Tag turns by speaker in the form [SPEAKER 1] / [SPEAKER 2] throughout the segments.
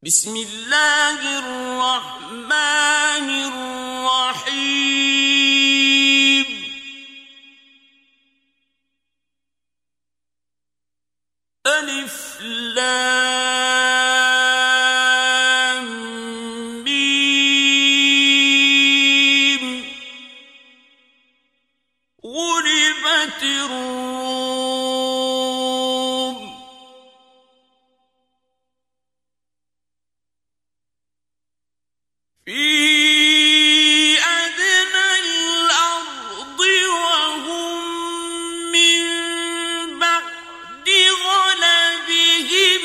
[SPEAKER 1] بسم الله الرحمن الرحيم. ألف لام ميم. غلبت الروم في أدنى الأرض وهم من بعد غلبهم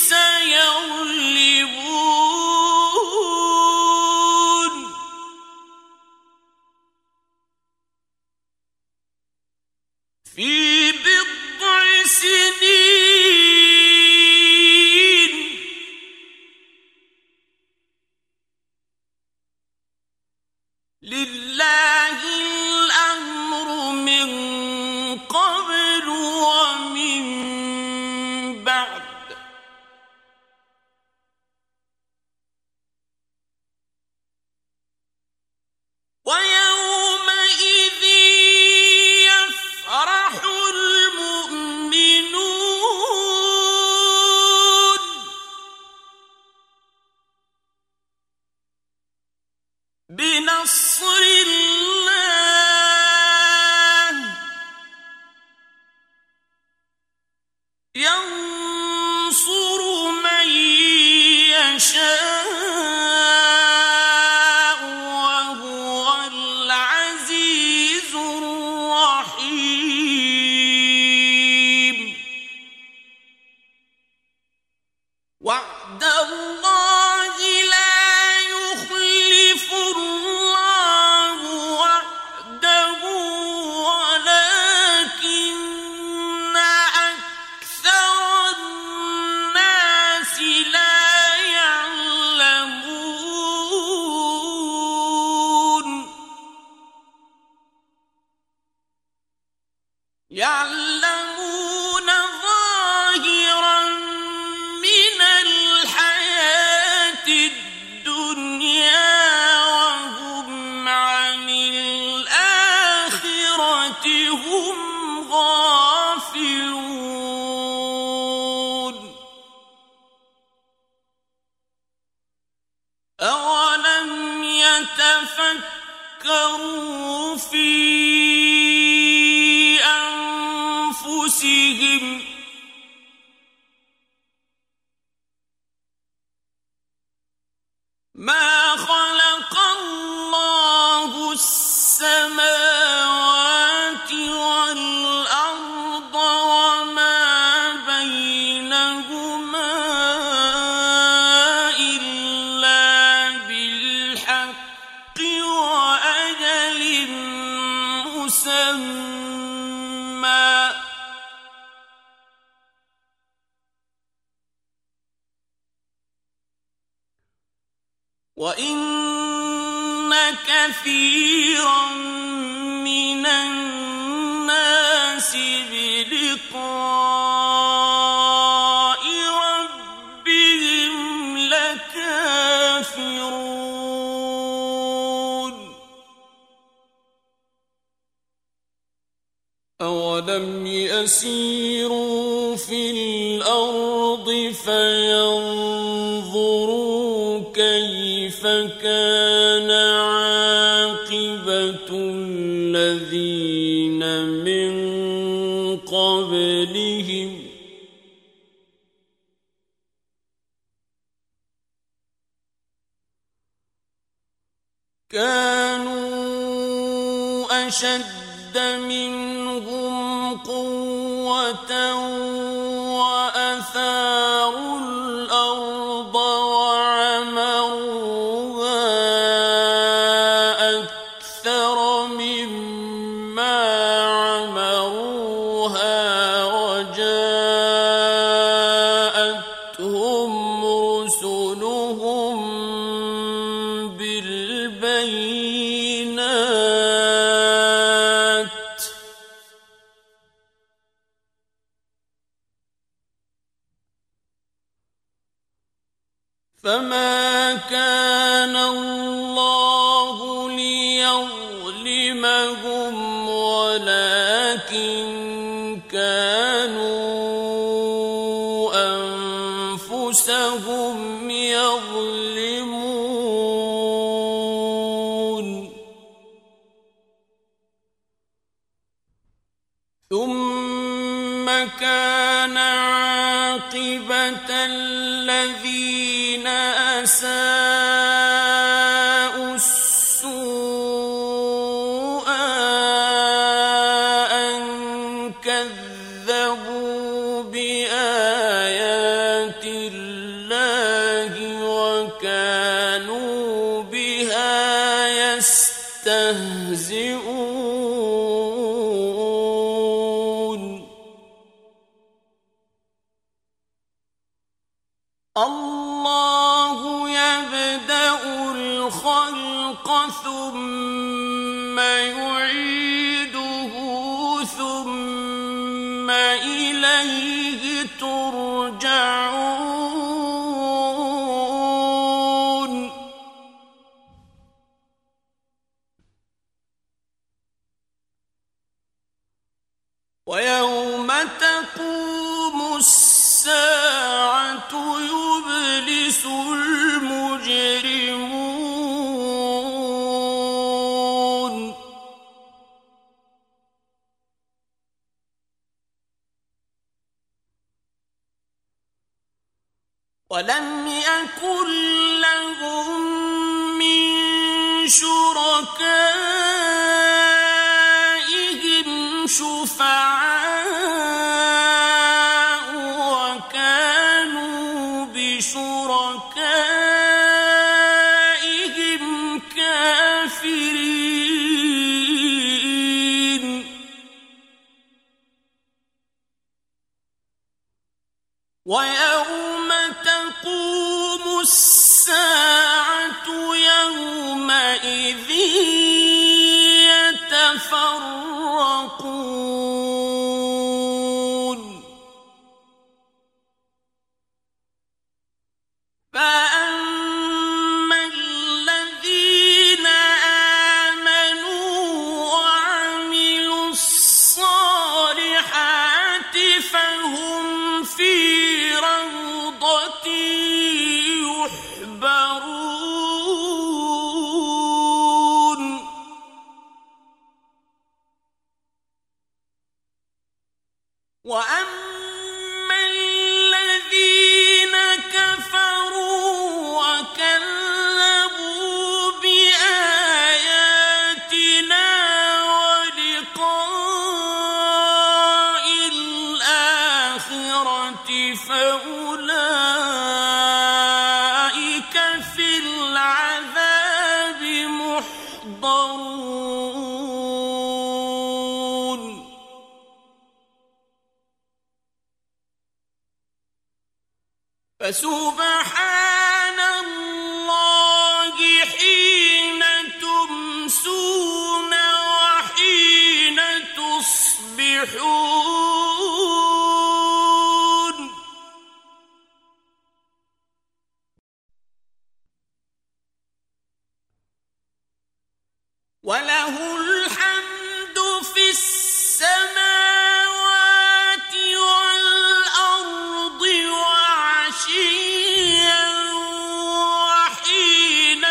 [SPEAKER 1] سيغلبون في بضع سنين لله الأمر من قبل ومن بعد ويومئذ يفرح المؤمنون بنصر الله ينصر من يشاء وهو العزيز الرحيم. وعد الله لا يخلف الله وعده ولكن أكثر الناس لا يعلمون. يعلمون ظاهرا من الحياة الدنيا وهم عن الآخرة هم غافلون. أولم يتفكروا في أنفسهم ما خلق الله السماوات والأرض وما بينهما إلا بالحق وأجل مسمى وإن كثيرا من الناس بلقاء ربهم لكافرون. أولم يسيروا في الأرض فينظروا كيف كان عاقبة الذين من قبلهم كانوا أشد منهم قوة وأثاروا الأرض وعمروها أكثر مما عمروها وجاءتهم رسلهم بالبينات فما كان الله ليظلمهم ولكن كانوا أنفسهم يظلمون ثم كان عاقبة الذين أساءوا السوء أن كذبوا بآيات الله وكانوا بها يستهزئون الله يبدأ الخلق ثم يعيده ثم إليه ترجعون ويوم تقوم الساعة يبلس المجرمون ولم يكن لهم من شركائهم شفعاء وكانوا بشركائهم كافرين ويوم تقوم الساعة يومئذ يتفرقون فأما الذين آمنوا وعملوا الصالحات فهم في روضة يحبرون وأما الذين كفروا وكذبوا بآياتنا ولقاء الآخرة فأولئك في العذاب محضرون فسبحان الله حين تمسون وحين تصبحون وله الحمد في السماوات والأرض وعشيا وحين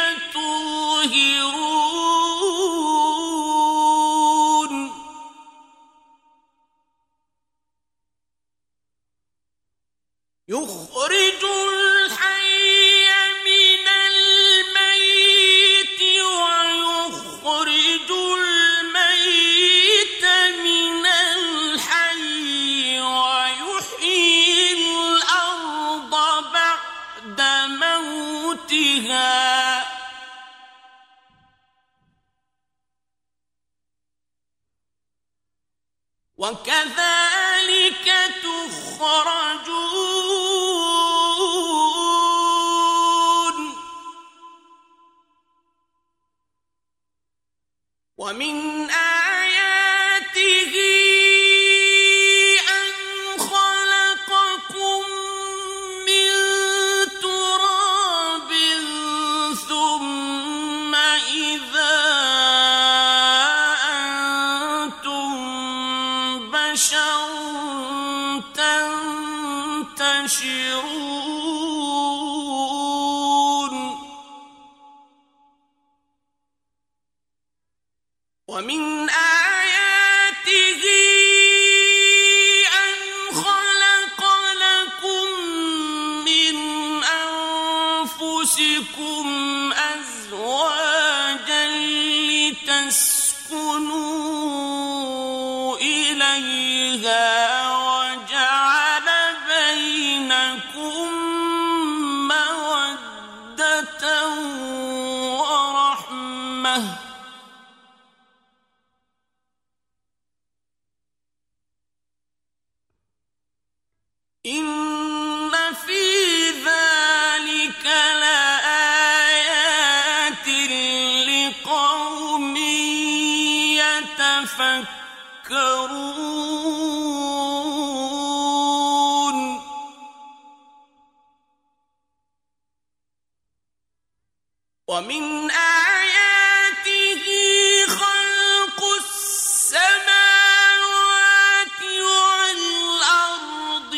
[SPEAKER 1] تظهرون يخرج الحي من الميت ويخرج الميت من الحي ويحيي الأرض بعد موتها وكذلك تخرجون ومن آياته أن خلقكم من تراب ومن آياته أن خلق لكم من أنفسكم أزواجا لتسكنوا إليها وجعل بينكم مودة ورحمة إن في ذلك لآيات لقوم يتفكرون ومن آياته خلق السماوات والأرض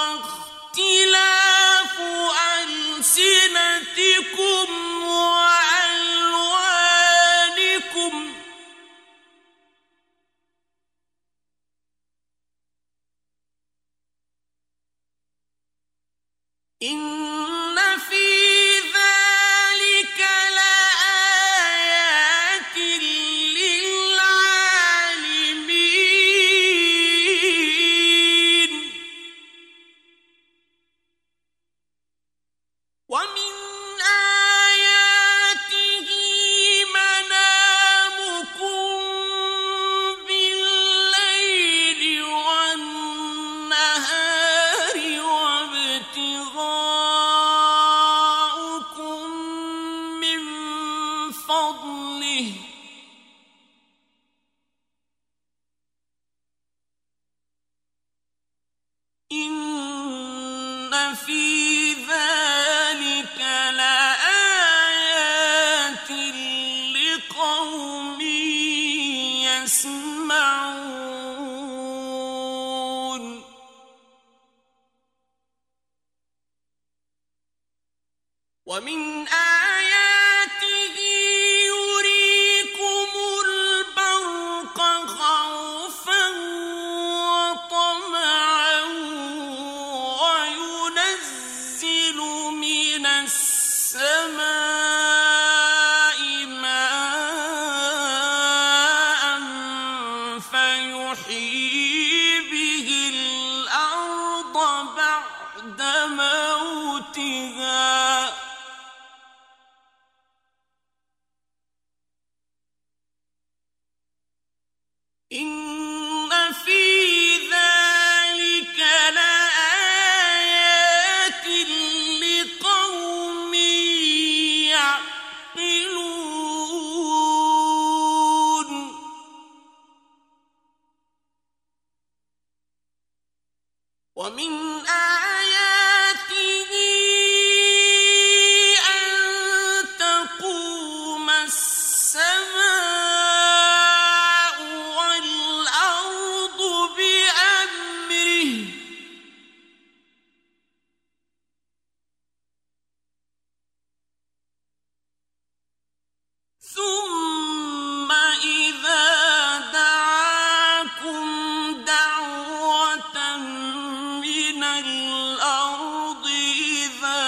[SPEAKER 1] واختلاف ألسنتكم وألوانكم إن في ذلك لآيات للعالمين ومن آياته منامكم بالليل والنهار وابتغاؤكم من فضله إن في ذلك لآيات لقوم يسمعون ومن آياته يريكم البرق خوفا وطمعا وينزل من السماء ماء فيحيي به الأرض بعد موتها إن في ذلك لآيات لقوم يعقلون ومن آياته أن تقوم السماء والأرض بأمره ثم إذا دعاكم دعوة من الأرض إذا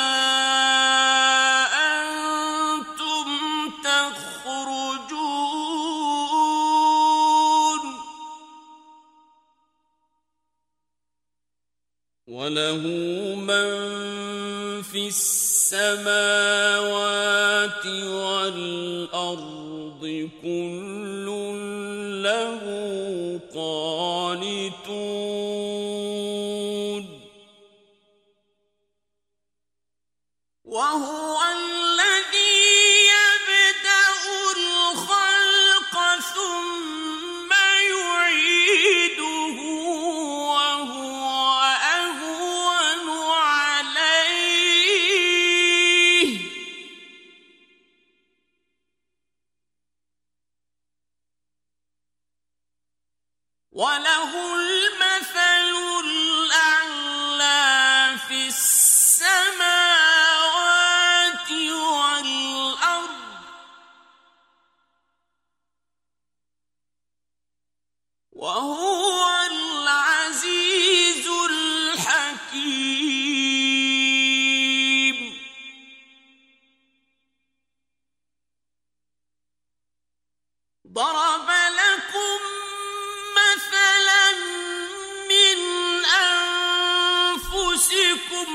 [SPEAKER 1] أنتم تخرجون وله من في السماوات والأرض كل له قانتون وهو الذي يبدأ الخلق ثم يعيده وهو أهون عليه وله المثل الأعلى في السماوات والأرض ضرب لكم مثلا من أنفسكم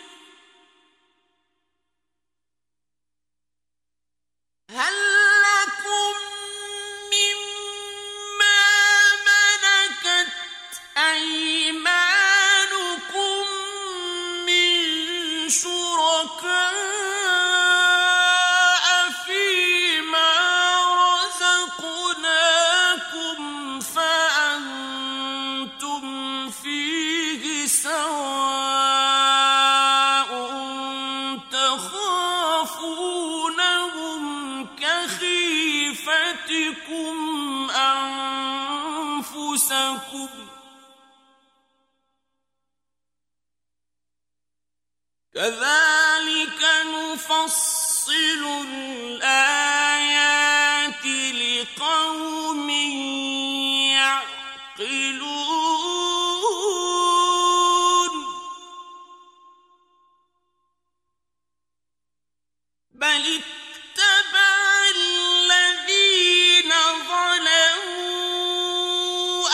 [SPEAKER 1] هل لكم مما ملكت أيمانكم من شركاء فيما رزقناكم فأنتم فيه سواء تخافونهم كخيفتكم أنفسكم كذلك نفصل الآيات لقوم يعقلون بل اتبع الذين ظلموا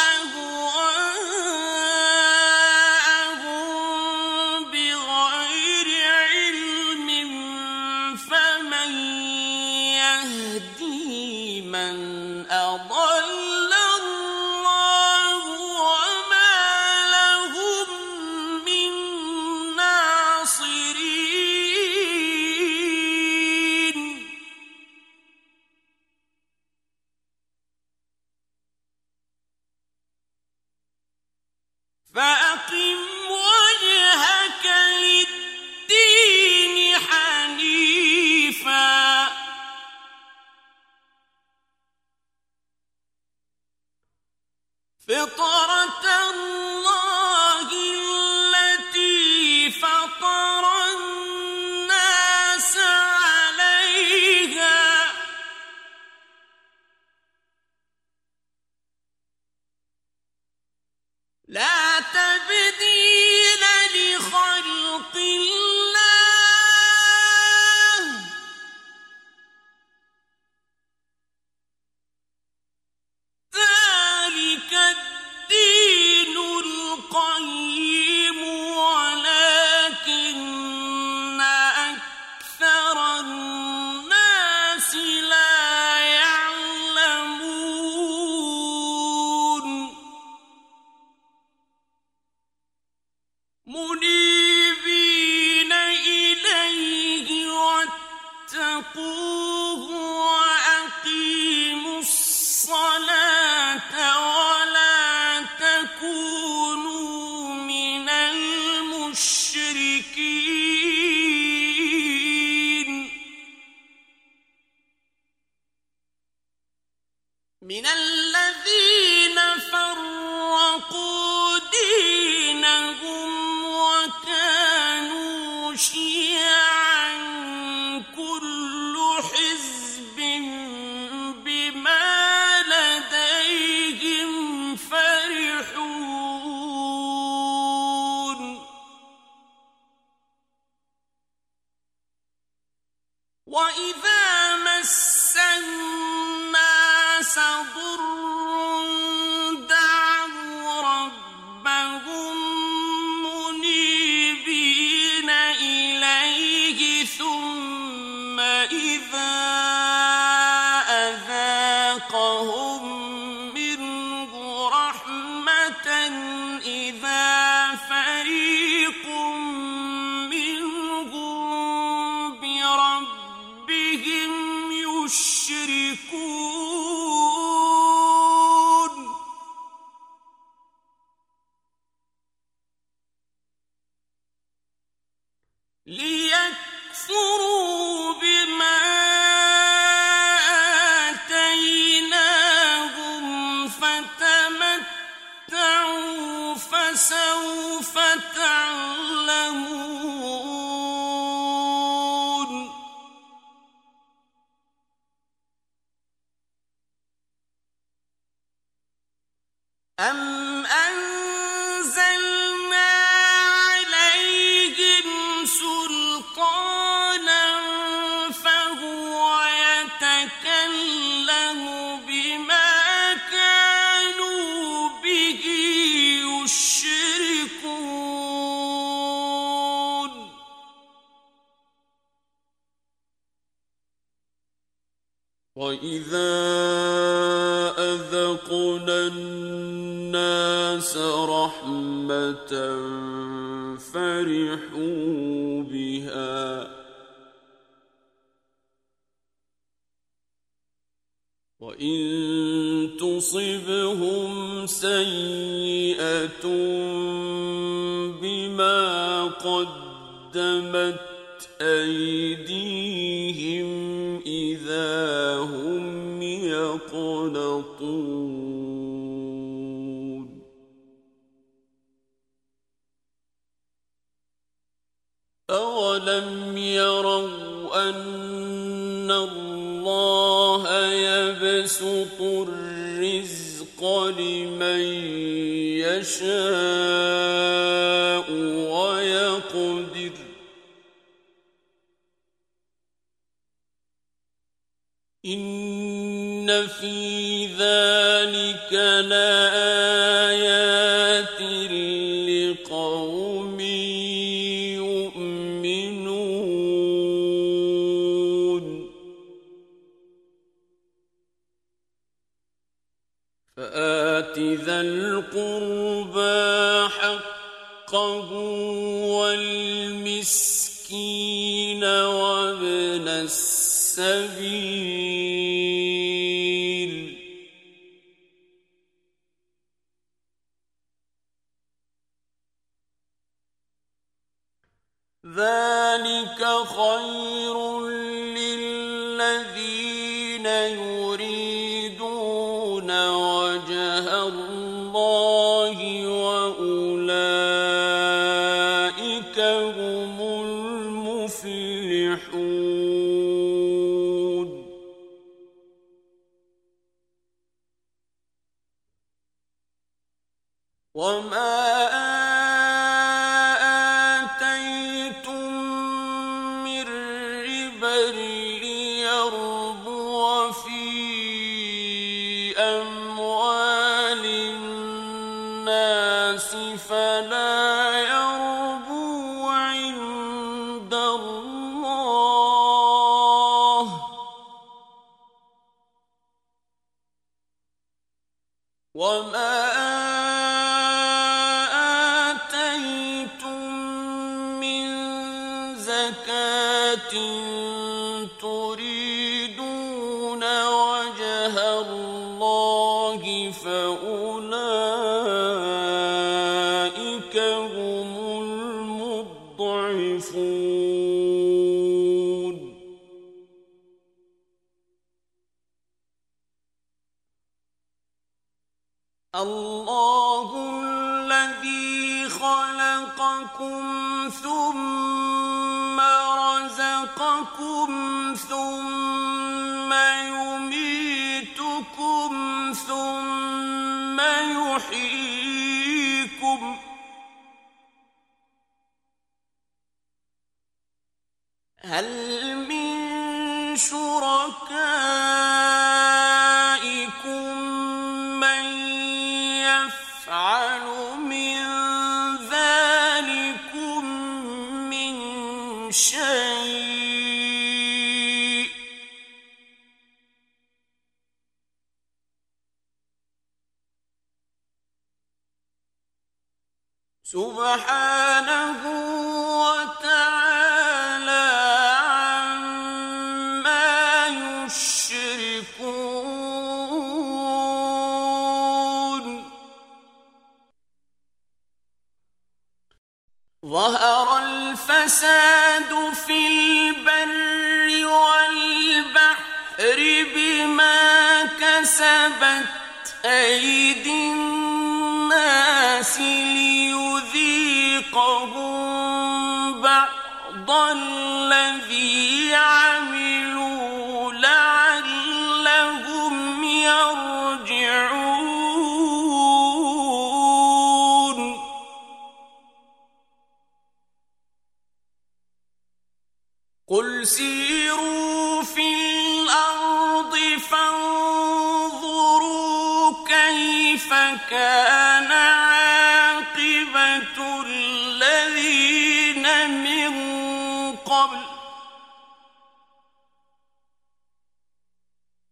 [SPEAKER 1] أهواءهم بغير علم فمن يهدي من أضل الله وما لهم من ناصرين فأقم وجهك للدين حنيفا فطرة الله التي فطر الناس عليها لا تبديل لخلق الله ذلك الدين القيم ولكن أكثر الناس لا يعلمون منيبين إليه واتقوه وأقيموا الصلاة ولا تكونوا من المشركين من الذين فرقوا دينهم وكانوا شيعا كل حزب بما لديهم فرحون وإذا مس الناس ضر دعوا ربهم منيبين إليه ثم إذا أذاقهم منه رحمة إذا فريق منهم بربهم يشركون ليكفروا بما آتيناهم فتمتعوا فسوف تعلمون أم أنزلنا عليهم سلطانا فهو يتكلم بما وَإِذَا أَذَقْنَا النَّاسَ رَحْمَةً فَرِحُوا بِهَا وَإِن تُصِبْهُمْ سَيِّئَةٌ بِمَا قَدَّمَتْ أَيْدِيهِمْ إِذَا هُمْ يَقْنَطُونَ أَوَلَمْ يَرَوْا أَنَّ اللَّهَ يَبْسُطُ الرِّزْقَ لِمَن يَشَاءُ وَيَقْدِرُ إِنَّ فِي ذَلِكَ لَآيَاتٍ لِقَوْمٍ يُؤْمِنُونَ فَآتِ ذَا الْقُرْبَى حَقَّهُ وَالْمِسْكِينَ وَابْنَ السَّبِيلِ ذَلِكَ خَيْرٌ لِّلَّذِينَ يُرِيدُونَ وَجْهَ اللَّهِ وَأُولَٰئِكَ هُمُ الْمُفْلِحُونَ وَمَا آتَيْتُم مِّن رِّبًا لِّيَرْبُوَ فِي أَمْوَالِ النَّاسِ فَلَا يَرْبُو عِندَ اللَّهِ وَمَا آتَيْتُم مِّن زَكَاةٍ تُرِيدُونَ وَجْهَ اللَّهِ فَأُولَٰئِكَ هُمُ الْمُضْعِفُونَ اللَّهُ الَّذِي خَلَقَكُمْ ثُمَّ رَزَقَكُمْ ثُمَّ يُمِيتُكُمْ ثُمَّ يُحْيِيكُمْ هَلْ مِن شُرَكَائِكُم مَّن يَفْعَلُ مِن ذَٰلِكُم مِّن شَيْءٍ سُبْحَانَهُ وَتَعَالَىٰ عَمَّا يُشْرِكُونَ ظَهَرَ الْفَسَادُ فِي الْبَرِّ وَالْبَحْرِ بِمَا كَسَبَتْ أَيْدِي النَّاسِ لِيُذِيقَهُم بَعْضَ الَّذِي عَمِلُوا لَعَلَّهُمْ يَرْجِعُونَ قُلْ سِيرُوا فِي الْأَرْضِ فَانظُرُوا كَيْفَ كَانَ عَاقِبَةُ الَّذِينَ مِن قَبْلُ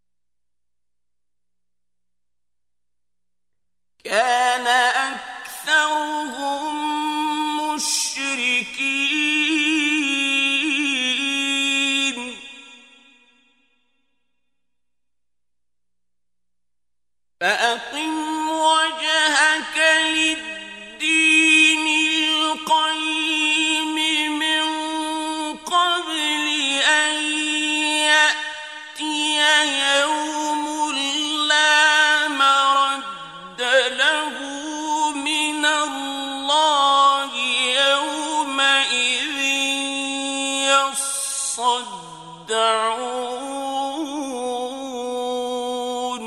[SPEAKER 1] كان أكثرهم مشركين فأقم وجهك للدين القيم من قبل أن يأتي يوم لا مرد له من الله يومئذ يصدعون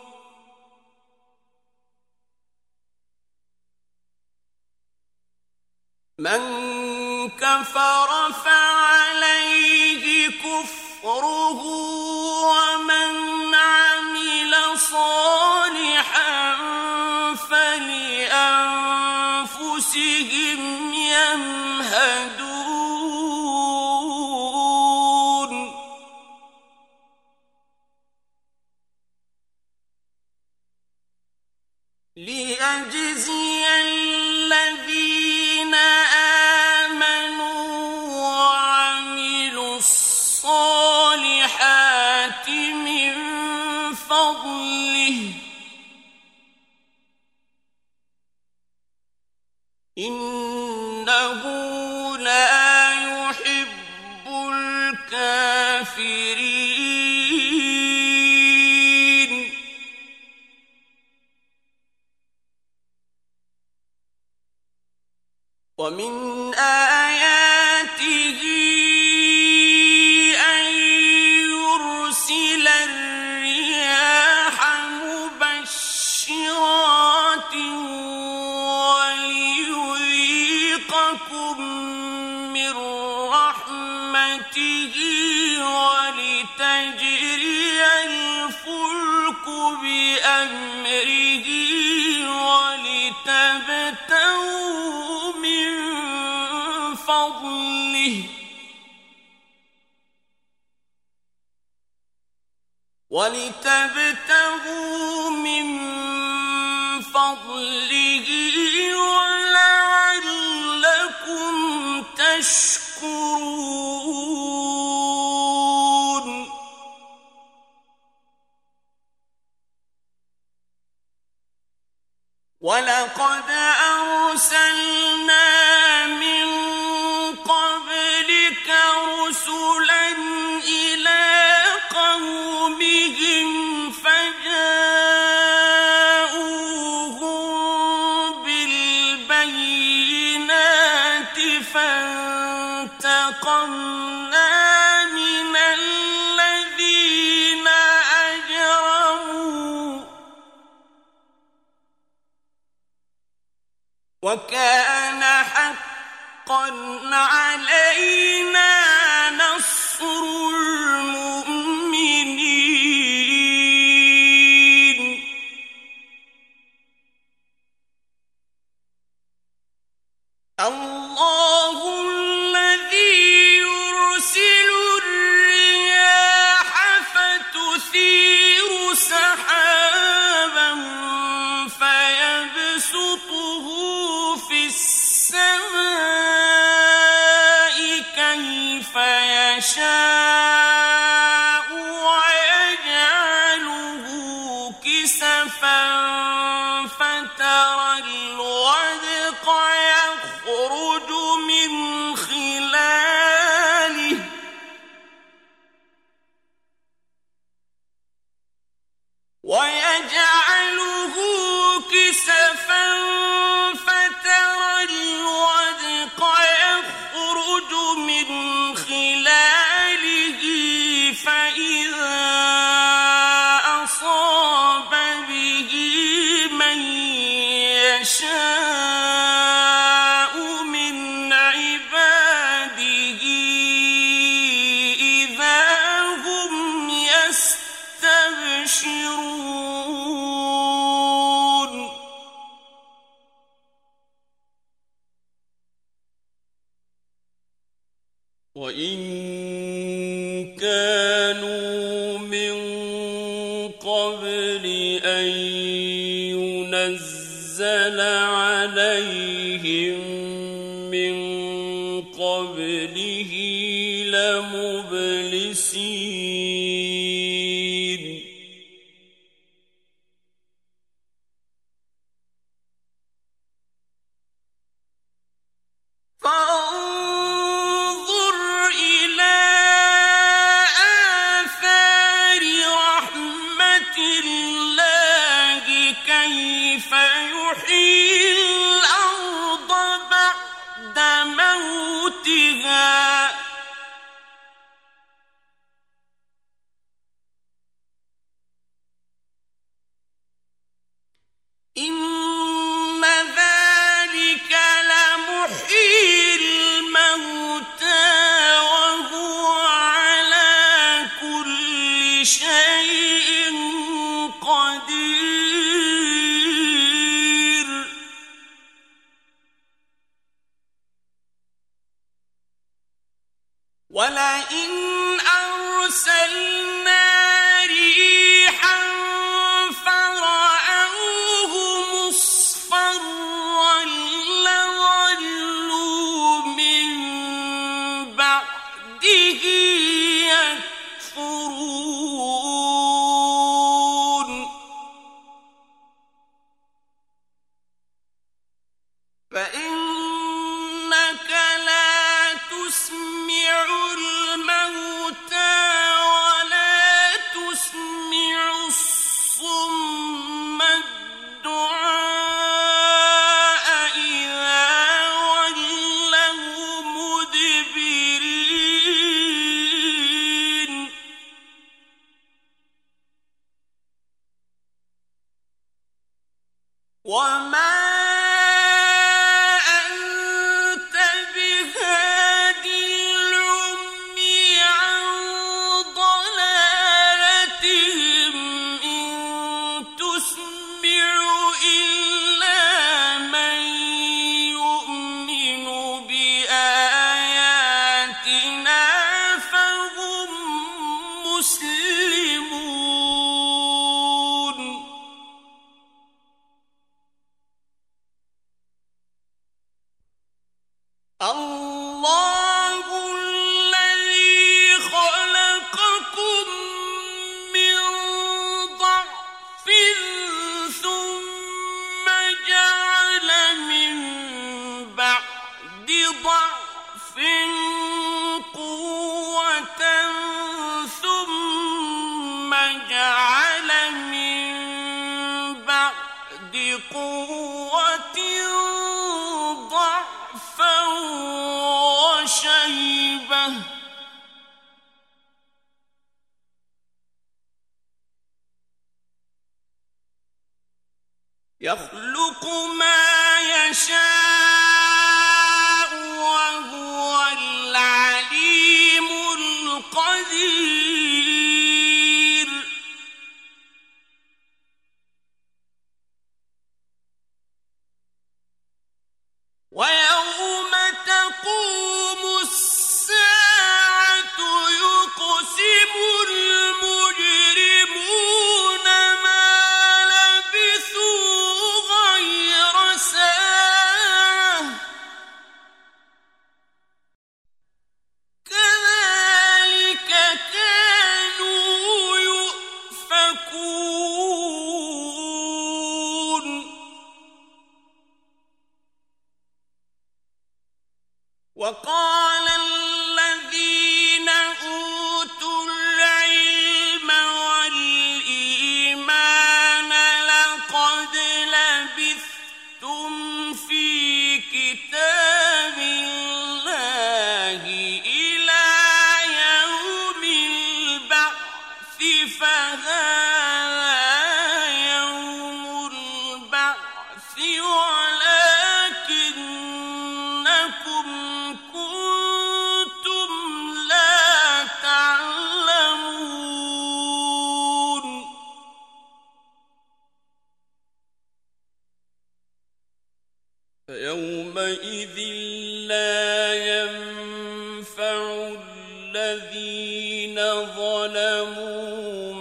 [SPEAKER 1] من كفر فعليه كفره ومن عمل صالحا فلأنفسهم يمهدون ليجزي الذين آمنوا وعملوا الصالحات من فضله إنه لا يحب الكافرين ومن آياته أن يرسل الرياح مبشرات وليذيقكم من رحمته ولتجري الفلك بأمره ولتبتغوا من فضله ولعلكم تشكرون ولقد أرسلنا من قبلك رسلا إلى قومهم فجاءوهم بالبينات فانتقمنا من الذين أجرموا وكان حقا علينا نصر المؤمنين الله الذي يرسل الرياح فتثير سحابا فيبسطه في السماء كيف يشاء ويجعله كسفا فترى الودق يخرج من خلاله فترى الودق يخرج من خلاله فإذا أصاب به من يشاء من عباده إذا هم يستبشرون وإن كانوا من قبل أن ينزل فانظر إلى آثار رحمة الله كيف يحيي الأرض بعد موتها إن ذلك لمحيي الموتى وهو على كل شيء قدير ولئن أرسلنا ريحا فرأوه مصفرا لظلوا من بعده يكفرون فإنك لا تسمع الموتى ولا تسمع الصم الدعاء إذا ولوا مدبرين وما أنت بهاد العمي عن ضلالتهم إن تسمع إلا من يؤمن بآياتنا فهم مسلمون الله الذي خلقكم من ضعف ثم جعل من بعد ضعف قوة ثم جعل من بعد قوة ضعفا وشيبة يخلق ما يشاء وهو العليم القدير ويوم تقوم الساعة يقسم المجرمون ما لبثوا غير ساعة كذلك كانوا يؤفكون وقال الذين أوتوا العلم والإيمان لقد لبثتم في كتاب الله إلى يوم البعث فهذا يوم البعث ولكنكم كنتم لا تعلمون فيومئذ لا ينفع الذين ظلموا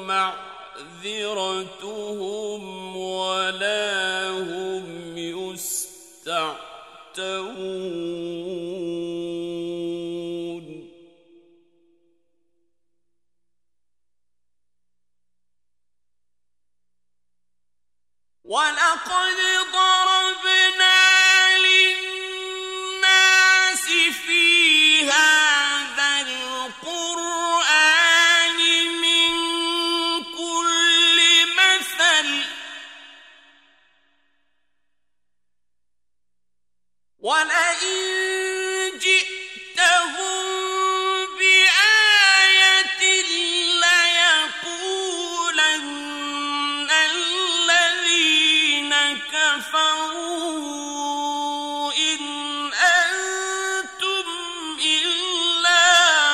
[SPEAKER 1] معذرتهم ولا هم يستعتبون. وَلَقَدْ ضَرَبْنَا لِلنَّاسِ فِي هَذَا الْقُرْآنِ مِنْ كُلِّ مَثَلٍ وَلَئِنْ جِئْتَهُمْ بِآيَةٍ لَيَقُولَنَّ الَّذِينَ كَفَرُوا إِنْ أَنْتُمْ إِلَّا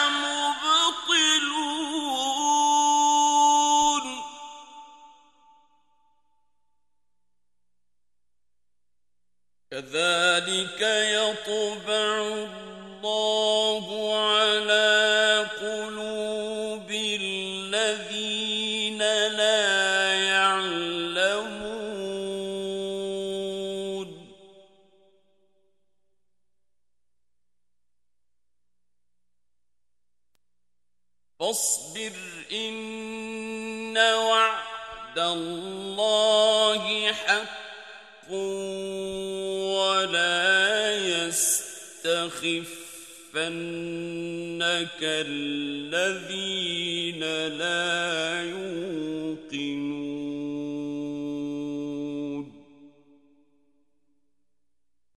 [SPEAKER 1] مُبْطِلُونَ كَذَلِكَ يَطْبَعُ اللَّهُ عَلَى قُلُوبِ الَّذِينَ لَا يَعْلَمُونَ فاصبر إن وعد الله حق ولا يستخفنك الذين لا يوقنون